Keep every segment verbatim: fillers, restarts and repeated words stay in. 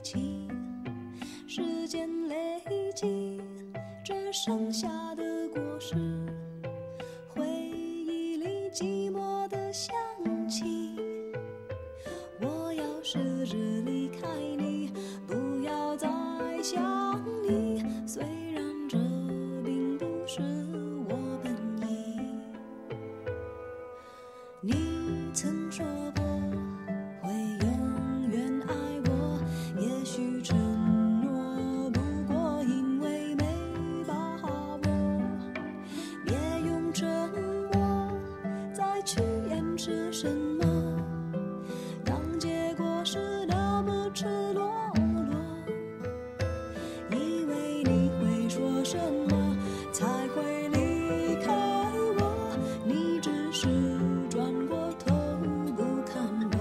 起，时间累积，这剩下的果实，回忆里寂寞的香气。我要试着离开你，不要再想你，虽然这并不是我本意。你曾说过会永远爱我，也许承诺不过因为没把握，别用沉默再去掩饰什么，当结果是那么赤裸裸，以为你会说什么才会离开我，你只是转过头不看我。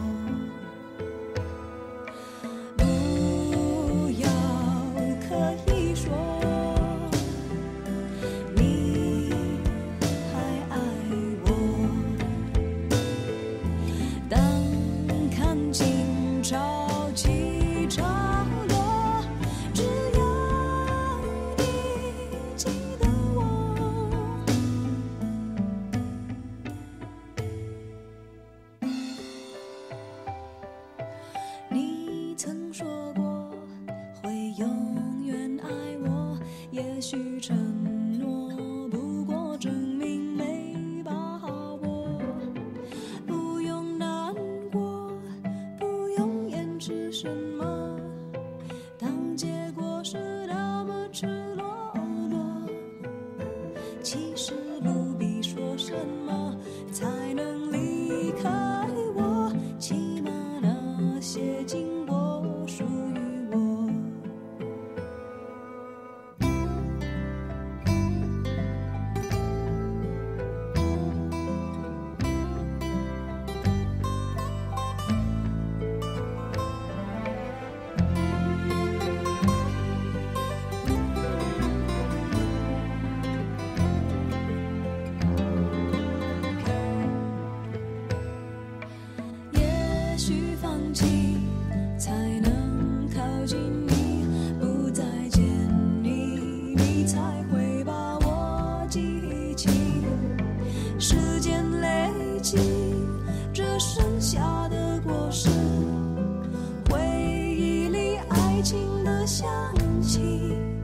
不要刻意说你还爱我，当看清潮起潮落，只要你记得我。你曾说过会永远爱我，也许承诺不过证明没把握，不用难过，不用掩饰什么，当结果是那么赤裸裸，其实不必说什么才能离开我，起码那些经过属于我。也许放弃才能靠近你，不再见你，你才会把我记起，时间累积，这剩下的果实，回忆里爱情的香气。